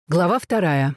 Глава 2.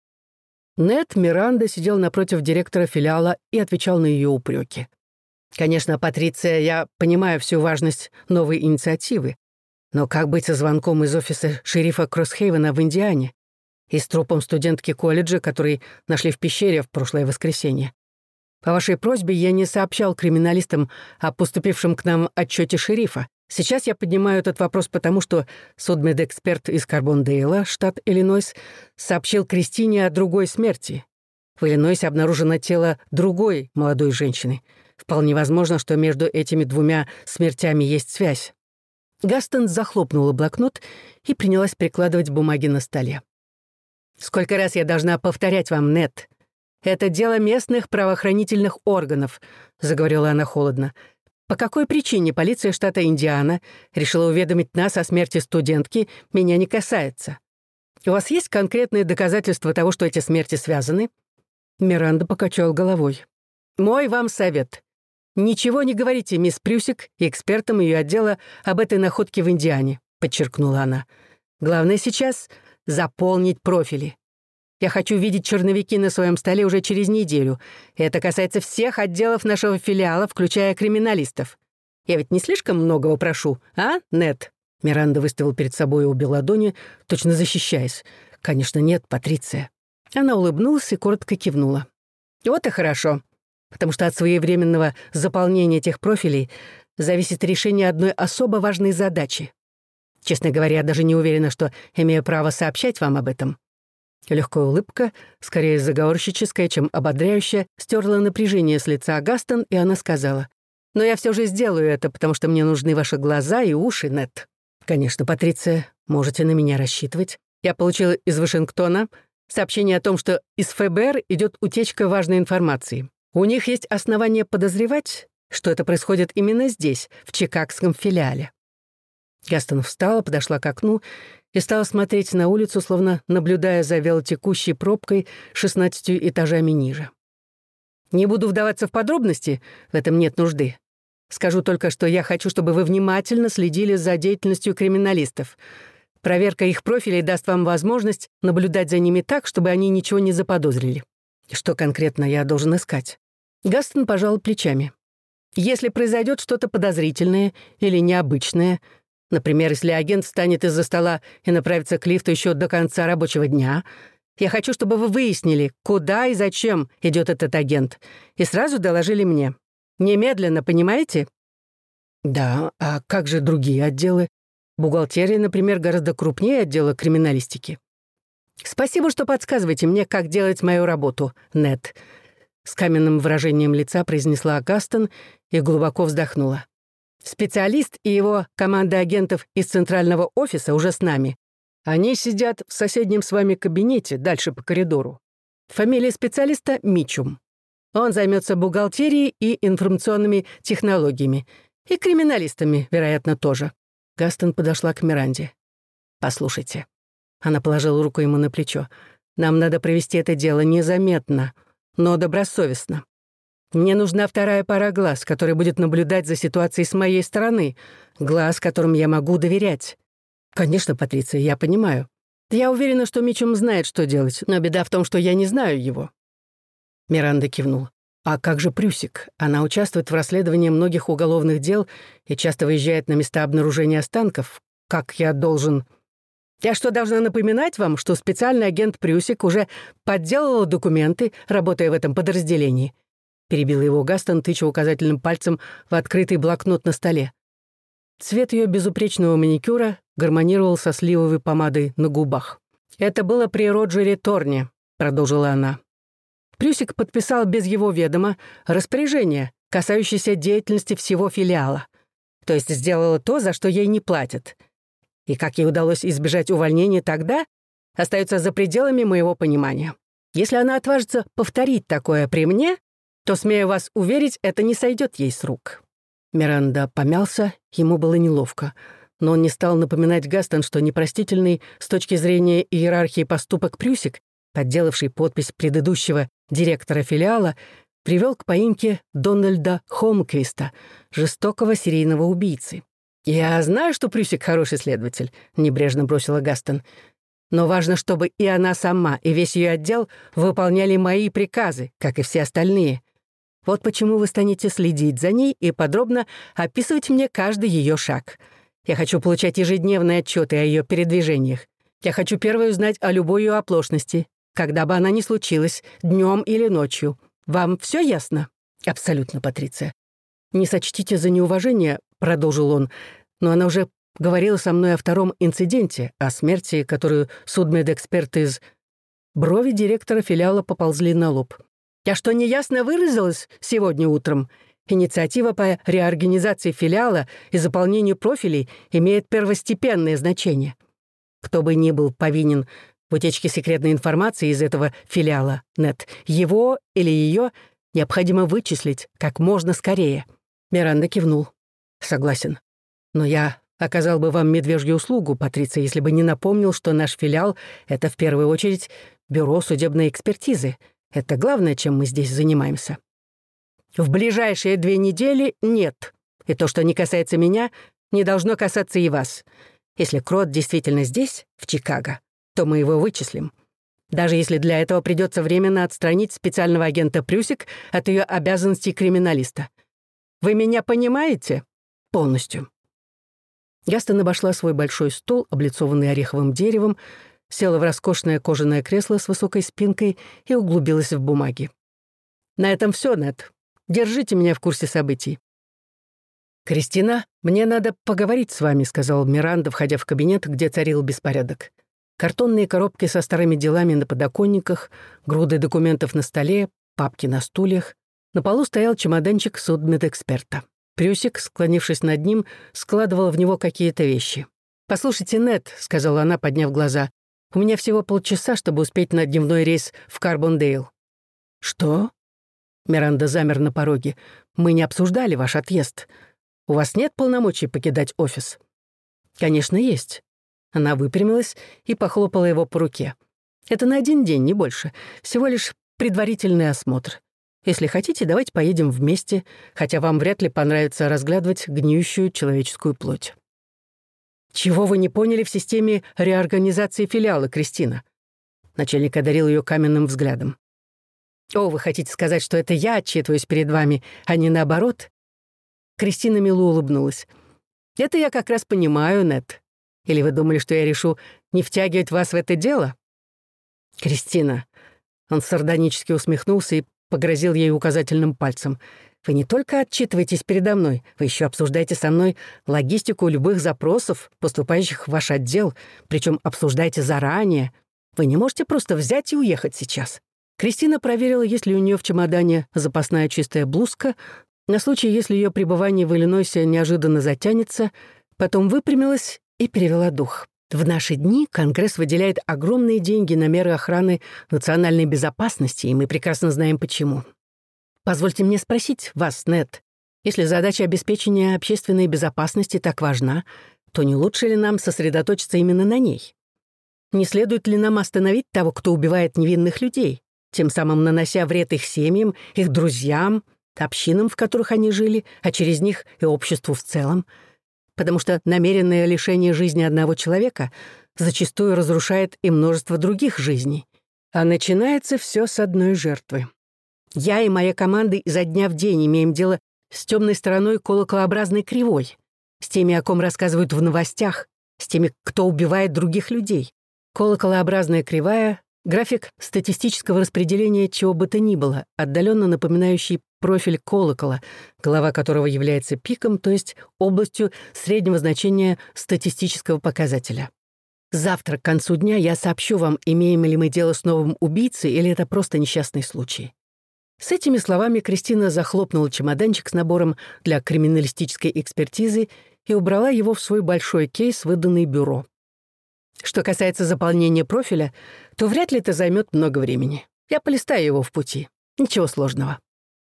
Нед Миранда сидел напротив директора филиала и отвечал на ее упреки. «Конечно, Патриция, я понимаю всю важность новой инициативы, но как быть со звонком из офиса шерифа Кроссхейвена в Индиане и с трупом студентки колледжа, который нашли в пещере в прошлое воскресенье? По вашей просьбе я не сообщал криминалистам о поступившем к нам отчете шерифа. Сейчас я поднимаю этот вопрос потому, что судмедэксперт из Карбондейла, штат Иллинойс, сообщил Кристине о другой смерти. В Иллинойсе обнаружено тело другой молодой женщины. Вполне возможно, что между этими двумя смертями есть связь». Гастон захлопнула блокнот и принялась перекладывать бумаги на столе. «Сколько раз я должна повторять вам, Нед? Это дело местных правоохранительных органов», — заговорила она холодно. «По какой причине полиция штата Индиана решила уведомить нас о смерти студентки, меня не касается? У вас есть конкретные доказательства того, что эти смерти связаны?» Миранда покачал головой. «Мой вам совет. Ничего не говорите, мисс Прюсик, и экспертам ее отдела об этой находке в Индиане», — подчеркнула она. «Главное сейчас — заполнить профили. Я хочу видеть черновики на своем столе уже через неделю. И это касается всех отделов нашего филиала, включая криминалистов. Я ведь не слишком многого прошу, а, Нед?» Миранда выставил перед собой обе ладони, точно защищаясь. «Конечно, нет, Патриция». Она улыбнулась и коротко кивнула. «Вот и хорошо, потому что от своевременного заполнения этих профилей зависит решение одной особо важной задачи. Честно говоря, я даже не уверена, что имею право сообщать вам об этом». Легкая улыбка, скорее заговорщическая, чем ободряющая, стерла напряжение с лица Гастон, и она сказала: «Но я все же сделаю это, потому что мне нужны ваши глаза и уши, Нед». «Конечно, Патриция, можете на меня рассчитывать. Я получила из Вашингтона сообщение о том, что из ФБР идет утечка важной информации. У них есть основания подозревать, что это происходит именно здесь, в чикагском филиале». Гастон встала, подошла к окну и стала смотреть на улицу, словно наблюдая за вялотекущей пробкой 16 этажами ниже. «Не буду вдаваться в подробности, в этом нет нужды. Скажу только, что я хочу, чтобы вы внимательно следили за деятельностью криминалистов. Проверка их профилей даст вам возможность наблюдать за ними так, чтобы они ничего не заподозрили. Что конкретно я должен искать?» Гастон пожал плечами. «Если произойдет что-то подозрительное или необычное, например, если агент встанет из-за стола и направится к лифту еще до конца рабочего дня, я хочу, чтобы вы выяснили, куда и зачем идет этот агент, и сразу доложили мне. Немедленно, понимаете?» «Да, а как же другие отделы? Бухгалтерия, например, гораздо крупнее отдела криминалистики». «Спасибо, что подсказываете мне, как делать мою работу, Нед», — с каменным выражением лица произнесла Гастон и глубоко вздохнула. «Специалист и его команда агентов из центрального офиса уже с нами. Они сидят в соседнем с вами кабинете, дальше по коридору. Фамилия специалиста — Мичум. Он займется бухгалтерией и информационными технологиями. И криминалистами, вероятно, тоже». Гастон подошла к Миранде. «Послушайте». Она положила руку ему на плечо. «Нам надо провести это дело незаметно, но добросовестно. Мне нужна вторая пара глаз, которая будет наблюдать за ситуацией с моей стороны, глаз, которым я могу доверять». «Конечно, Патриция, я понимаю. Я уверена, что Мичум знает, что делать, но беда в том, что я не знаю его». Миранда кивнула. «А как же Прюсик? Она участвует в расследовании многих уголовных дел и часто выезжает на места обнаружения останков. Как я должен...» «Я что, должна напоминать вам, что специальный агент Прюсик уже подделала документы, работая в этом подразделении?» Перебила его Гастон, тыча указательным пальцем в открытый блокнот на столе. Цвет ее безупречного маникюра гармонировал со сливовой помадой на губах. «Это было при Роджере Торне», — продолжила она. «Прюсик подписал без его ведома распоряжение, касающееся деятельности всего филиала. То есть сделала то, за что ей не платят. И как ей удалось избежать увольнения тогда, остается за пределами моего понимания. Если она отважится повторить такое при мне, то, смею вас уверить, это не сойдет ей с рук». Миранда помялся, ему было неловко, но он не стал напоминать Гастон, что непростительный с точки зрения иерархии поступок Прюсик, подделавший подпись предыдущего директора филиала, привел к поимке Дональда Холмквиста, жестокого серийного убийцы. «Я знаю, что Прюсик хороший следователь», — небрежно бросила Гастон. Но важно, чтобы и она сама, и весь ее отдел выполняли мои приказы, как и все остальные. Вот почему вы станете следить за ней и подробно описывать мне каждый ее шаг. Я хочу получать ежедневные отчеты о ее передвижениях. Я хочу первой узнать о любой ее оплошности, когда бы она ни случилась, днем или ночью. Вам все ясно? Абсолютно, Патриция. Не сочтите за неуважение, продолжил он, но она уже говорила со мной о втором инциденте, о смерти, которую судмедэксперт из... Брови директора филиала поползли на лоб. «Я что, неясно выразилась сегодня утром? Инициатива по реорганизации филиала и заполнению профилей имеет первостепенное значение. Кто бы ни был повинен в утечке секретной информации из этого филиала, Нет, его или ее необходимо вычислить как можно скорее». Миранда кивнул. «Согласен. Но я оказал бы вам медвежью услугу, Патриция, если бы не напомнил, что наш филиал — это в первую очередь бюро судебной экспертизы. Это главное, чем мы здесь занимаемся. В ближайшие 2 недели нет. И то, что не касается меня, не должно касаться и вас. Если Крот действительно здесь, в Чикаго, то мы его вычислим. Даже если для этого придется временно отстранить специального агента Прюсик от ее обязанностей криминалиста. Вы меня понимаете? Полностью». Гастон обошла свой большой стол, облицованный ореховым деревом, села в роскошное кожаное кресло с высокой спинкой и углубилась в бумаги. «На этом все, Нет. Держите меня в курсе событий». «Кристина, мне надо поговорить с вами», — сказал Миранда, входя в кабинет, где царил беспорядок. Картонные коробки со старыми делами на подоконниках, груды документов на столе, папки на стульях. На полу стоял чемоданчик судмедэксперта. Прюсик, склонившись над ним, складывал в него какие-то вещи. «Послушайте, Нет», — сказала она, подняв глаза, «у меня всего полчаса, чтобы успеть на дневной рейс в Карбондейл». «Что?» Миранда замер на пороге. «Мы не обсуждали ваш отъезд. У вас нет полномочий покидать офис?» «Конечно, есть». Она выпрямилась и похлопала его по руке. «Это на 1 день, не больше. Всего лишь предварительный осмотр. Если хотите, давайте поедем вместе, хотя вам вряд ли понравится разглядывать гниющую человеческую плоть». «Чего вы не поняли в системе реорганизации филиала, Кристина?» Начальник одарил ее каменным взглядом. «О, вы хотите сказать, что это я отчитываюсь перед вами, а не наоборот?» Кристина мило улыбнулась. «Это я как раз понимаю, Нет. Или вы думали, что я решу не втягивать вас в это дело?» «Кристина», он сардонически усмехнулся и погрозил ей указательным пальцем. «Вы не только отчитываетесь передо мной, вы еще обсуждаете со мной логистику любых запросов, поступающих в ваш отдел, причем обсуждаете заранее. Вы не можете просто взять и уехать сейчас». Кристина проверила, есть ли у нее в чемодане запасная чистая блузка, на случай, если ее пребывание в Иллинойсе неожиданно затянется, потом выпрямилась и перевела дух. В наши дни Конгресс выделяет огромные деньги на меры охраны национальной безопасности, и мы прекрасно знаем почему. Позвольте мне спросить вас, Нет, если задача обеспечения общественной безопасности так важна, то не лучше ли нам сосредоточиться именно на ней? Не следует ли нам остановить того, кто убивает невинных людей, тем самым нанося вред их семьям, их друзьям, общинам, в которых они жили, а через них и обществу в целом? Потому что намеренное лишение жизни одного человека зачастую разрушает и множество других жизней. А начинается все с одной жертвы. Я и моя команда изо дня в день имеем дело с темной стороной колоколообразной кривой, с теми, о ком рассказывают в новостях, с теми, кто убивает других людей. Колоколообразная кривая — график статистического распределения чего бы то ни было, отдаленно напоминающий профиль колокола, голова которого является пиком, то есть областью среднего значения статистического показателя. Завтра к концу дня я сообщу вам, имеем ли мы дело с новым убийцей или это просто несчастный случай». С этими словами Кристина захлопнула чемоданчик с набором для криминалистической экспертизы и убрала его в свой большой кейс, выданный бюро. «Что касается заполнения профиля, то вряд ли это займет много времени. Я полистаю его в пути. Ничего сложного».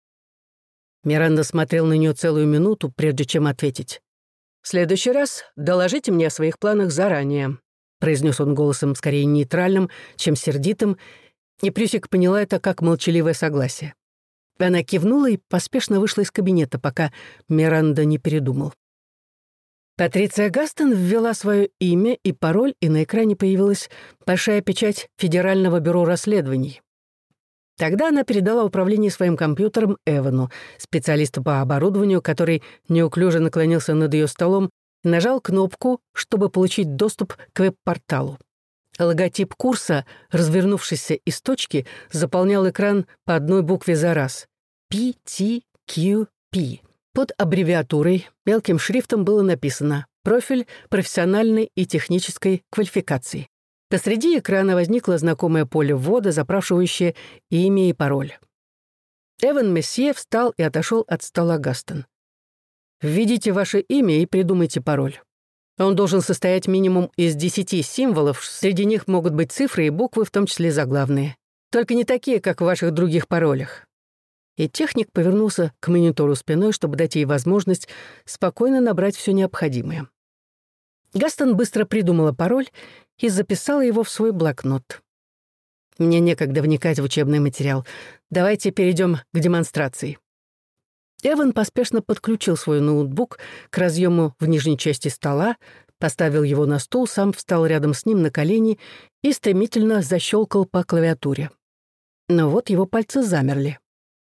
Миранда смотрел на нее целую минуту, прежде чем ответить. «В следующий раз доложите мне о своих планах заранее», произнес он голосом скорее нейтральным, чем сердитым, и Прюсик поняла это как молчаливое согласие. Она кивнула и поспешно вышла из кабинета, пока Миранда не передумал. Патриция Гастон ввела свое имя и пароль, и на экране появилась большая печать Федерального бюро расследований. Тогда она передала управление своим компьютером Эвану, специалисту по оборудованию, который неуклюже наклонился над ее столом и нажал кнопку, чтобы получить доступ к веб-порталу. Логотип курса, развернувшийся из точки, заполнял экран по одной букве за раз. PTQP. Под аббревиатурой мелким шрифтом было написано «Профиль профессиональной и технической квалификации». Посреди экрана возникло знакомое поле ввода, запрашивающее имя и пароль. Эван Месье встал и отошел от стола Гастон. «Введите ваше имя и придумайте пароль. Он должен состоять минимум из 10 символов, среди них могут быть цифры и буквы, в том числе заглавные. Только не такие, как в ваших других паролях». И техник повернулся к монитору спиной, чтобы дать ей возможность спокойно набрать все необходимое. Гастон быстро придумала пароль и записала его в свой блокнот. «Мне некогда вникать в учебный материал. Давайте перейдем к демонстрации». Эван поспешно подключил свой ноутбук к разъему в нижней части стола, поставил его на стул, сам встал рядом с ним на колени и стремительно защелкал по клавиатуре. Но вот его пальцы замерли.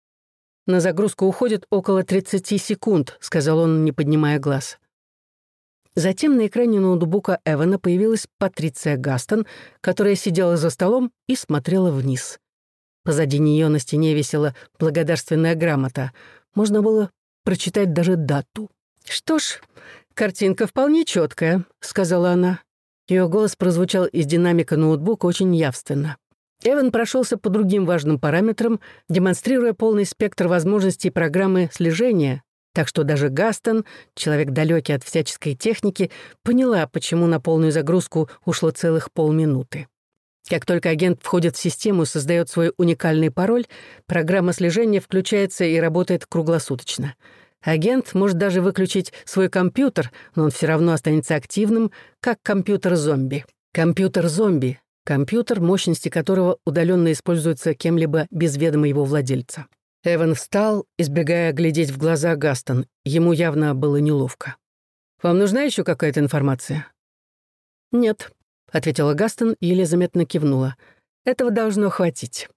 «На загрузку уходит около 30 секунд», — сказал он, не поднимая глаз. Затем на экране ноутбука Эвана появилась Патриция Гастон, которая сидела за столом и смотрела вниз. Позади нее на стене висела благодарственная грамота. Можно было прочитать даже дату. «Что ж, картинка вполне четкая», — сказала она. Ее голос прозвучал из динамика ноутбука очень явственно. Эван прошелся по другим важным параметрам, демонстрируя полный спектр возможностей программы слежения, так что даже Гастон, человек далекий от всяческой техники, поняла, почему на полную загрузку ушло целых полминуты. Как только агент входит в систему и создает свой уникальный пароль, программа слежения включается и работает круглосуточно. Агент может даже выключить свой компьютер, но он все равно останется активным, как компьютер-зомби. Компьютер-зомби — компьютер, мощности которого удаленно используются кем-либо без ведома его владельца. Эван встал, избегая глядеть в глаза Гастон. Ему явно было неловко. «Вам нужна еще какая-то информация?» «Нет», — ответила Гастон и еле заметно кивнула. «Этого должно хватить».